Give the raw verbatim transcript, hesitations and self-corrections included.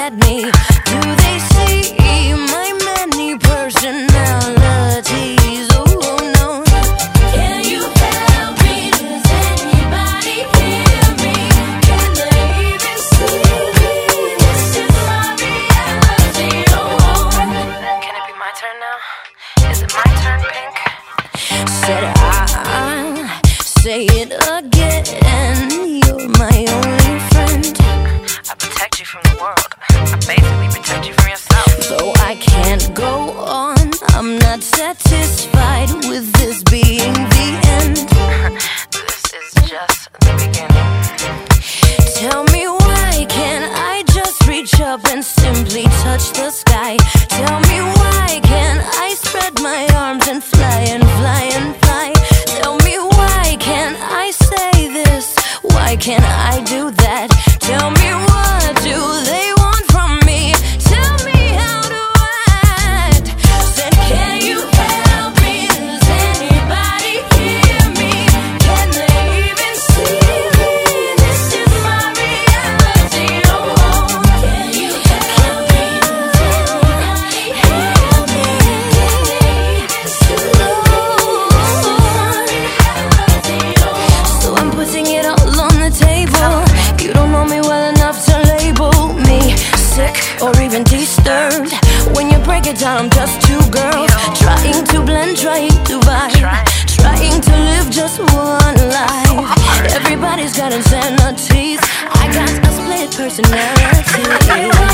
at me? Do they see my many personalities? Oh no. Can you help me? Does anybody hear me? Can they even see me? This is my reality. Oh, can it be my turn now? Is it my turn, Pink? Said I'll say it again. You're my only friend. I protect you from the world. I basically protect you from yourself. Though I can't go on, I'm not satisfied with this being the end. This is just the beginning. Tell me why can't I just reach up and simply touch the sky? Tell me why can't I spread my arms and fly and fly and fly? Tell me why can't I say this? Why can't I do that? Tell me what do they want from me? Tell me how to act. Said can you help me? Does anybody hear me? Can they even see me? This is my reality. Oh, can you help me? Does anybody hear me? Can they even see me? So I'm putting it all on the table. You don't know me well enough to label me sick or even disturbed. When you break it down, I'm just two girls trying to blend, trying to vibe, trying to live just one life. Everybody's got insanities. I got a split personality.